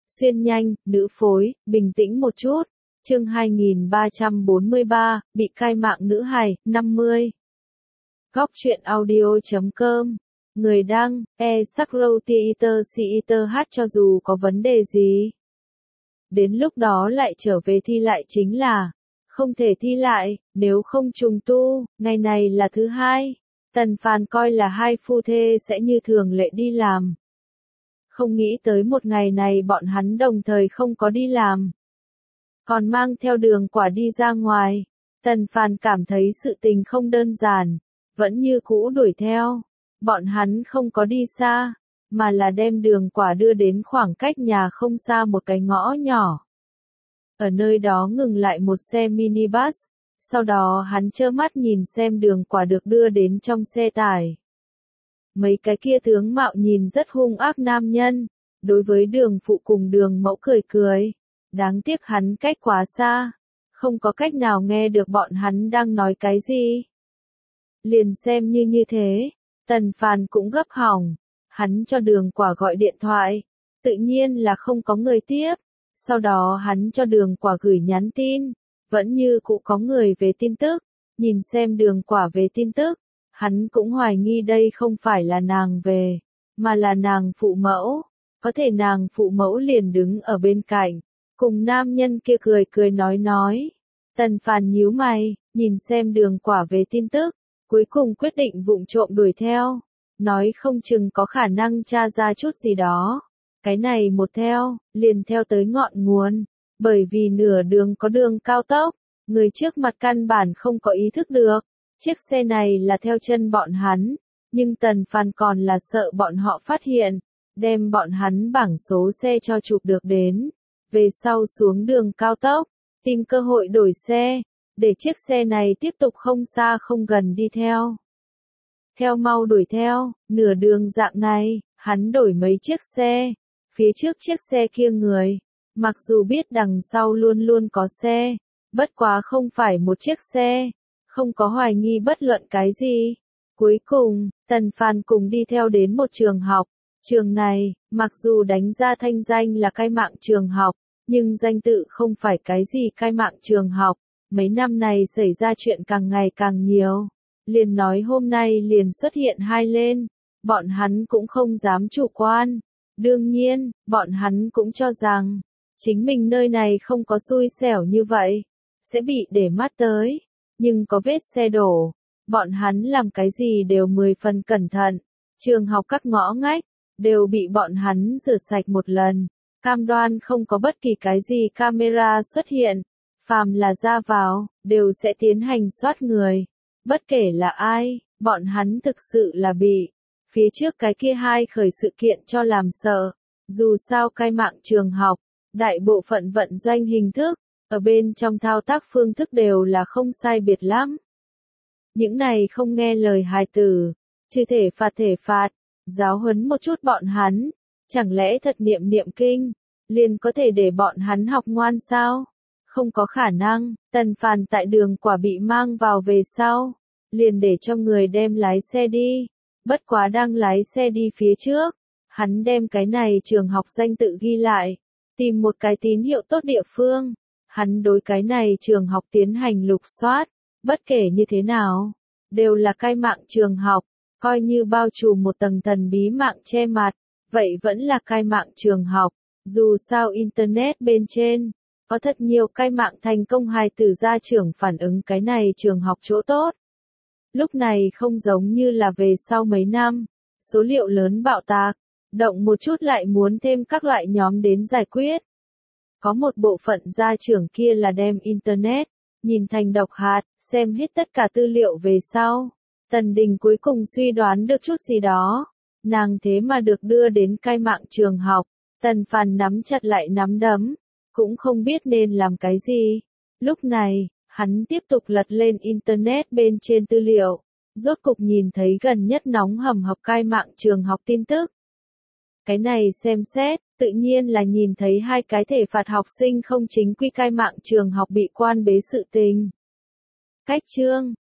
Xuyên nhanh, nữ phối, bình tĩnh một chút. Chương 2343, bị cai mạng nữ hài, 50. Góc truyện audio.com. Người đăng, Sakrotheater cho dù có vấn đề gì. Đến lúc đó lại trở về thi lại chính là, không thể thi lại, nếu không trùng tu, ngày này là thứ hai. Tần Phàn coi là hai phu thê sẽ như thường lệ đi làm. Không nghĩ tới một ngày này bọn hắn đồng thời không có đi làm. Còn mang theo Đường Quả đi ra ngoài. Tần Phàn cảm thấy sự tình không đơn giản, vẫn như cũ đuổi theo. Bọn hắn không có đi xa, mà là đem Đường Quả đưa đến khoảng cách nhà không xa một cái ngõ nhỏ. Ở nơi đó ngừng lại một xe minibus, sau đó hắn trơ mắt nhìn xem Đường Quả được đưa đến trong xe tải. Mấy cái kia tướng mạo nhìn rất hung ác nam nhân, đối với Đường phụ cùng Đường mẫu cười cười. Đáng tiếc hắn cách quá xa, không có cách nào nghe được bọn hắn đang nói cái gì. Liền xem như thế, Tần Phàn cũng gấp hỏng, hắn cho Đường Quả gọi điện thoại, tự nhiên là không có người tiếp. Sau đó hắn cho Đường Quả gửi nhắn tin, vẫn như cũ có người về tin tức, nhìn xem Đường Quả về tin tức, hắn cũng hoài nghi đây không phải là nàng về, mà là nàng phụ mẫu, có thể nàng phụ mẫu liền đứng ở bên cạnh, cùng nam nhân kia cười cười nói. Tần Phàn nhíu mày, nhìn xem Đường Quả về tin tức, cuối cùng quyết định vụng trộm đuổi theo, nói không chừng có khả năng tra ra chút gì đó. Cái này một theo, liền theo tới ngọn nguồn, bởi vì nửa đường có đường cao tốc, người trước mặt căn bản không có ý thức được, chiếc xe này là theo chân bọn hắn, nhưng Tần Phàn còn là sợ bọn họ phát hiện, đem bọn hắn bảng số xe cho chụp được đến, về sau xuống đường cao tốc, tìm cơ hội đổi xe, để chiếc xe này tiếp tục không xa không gần đi theo. Theo mau đuổi theo, nửa đường dạng này, hắn đổi mấy chiếc xe. Phía trước chiếc xe kia người, mặc dù biết đằng sau luôn luôn có xe, bất quá không phải một chiếc xe, không có hoài nghi bất luận cái gì. Cuối cùng, Tần Phàn cùng đi theo đến một trường học, trường này, mặc dù đánh ra thanh danh là cai mạng trường học, nhưng danh tự không phải cái gì cai mạng trường học, mấy năm này xảy ra chuyện càng ngày càng nhiều, liền nói hôm nay liền xuất hiện hai lên, bọn hắn cũng không dám chủ quan. Đương nhiên, bọn hắn cũng cho rằng, chính mình nơi này không có xui xẻo như vậy, sẽ bị để mắt tới, nhưng có vết xe đổ, bọn hắn làm cái gì đều 10 phần cẩn thận, trường học các ngõ ngách, đều bị bọn hắn rửa sạch một lần, cam đoan không có bất kỳ cái gì camera xuất hiện, phàm là ra vào, đều sẽ tiến hành soát người, bất kể là ai, bọn hắn thực sự là bị. Phía trước cái kia hai khởi sự kiện cho làm sợ, dù sao cai mạng trường học, đại bộ phận vận doanh hình thức, ở bên trong thao tác phương thức đều là không sai biệt lắm. Những này không nghe lời hài tử, trừ thể phạt, giáo huấn một chút bọn hắn, chẳng lẽ thật niệm kinh, liền có thể để bọn hắn học ngoan sao? Không có khả năng. Tần Phàn tại Đường Quả bị mang vào về sau, liền để cho người đem lái xe đi. Bất quá đang lái xe đi phía trước, hắn đem cái này trường học danh tự ghi lại, tìm một cái tín hiệu tốt địa phương, hắn đối cái này trường học tiến hành lục soát, bất kể như thế nào, đều là cai mạng trường học, coi như bao trùm một tầng thần bí mạng che mặt, vậy vẫn là cai mạng trường học, dù sao Internet bên trên, có thật nhiều cai mạng thành công hài tử gia trưởng phản ứng cái này trường học chỗ tốt. Lúc này không giống như là về sau mấy năm, số liệu lớn bạo tạc, động một chút lại muốn thêm các loại nhóm đến giải quyết. Có một bộ phận gia trưởng kia là đem Internet, nhìn thành độc hạt, xem hết tất cả tư liệu về sau. Tần Đình cuối cùng suy đoán được chút gì đó, nàng thế mà được đưa đến cai mạng trường học, Tần Phàn nắm chặt lại nắm đấm, cũng không biết nên làm cái gì. Lúc này, hắn tiếp tục lật lên Internet bên trên tư liệu, rốt cục nhìn thấy gần nhất nóng hầm hập cai mạng trường học tin tức. Cái này xem xét, tự nhiên là nhìn thấy hai cái thể phạt học sinh không chính quy cai mạng trường học bị quan bế sự tình. Cách chương,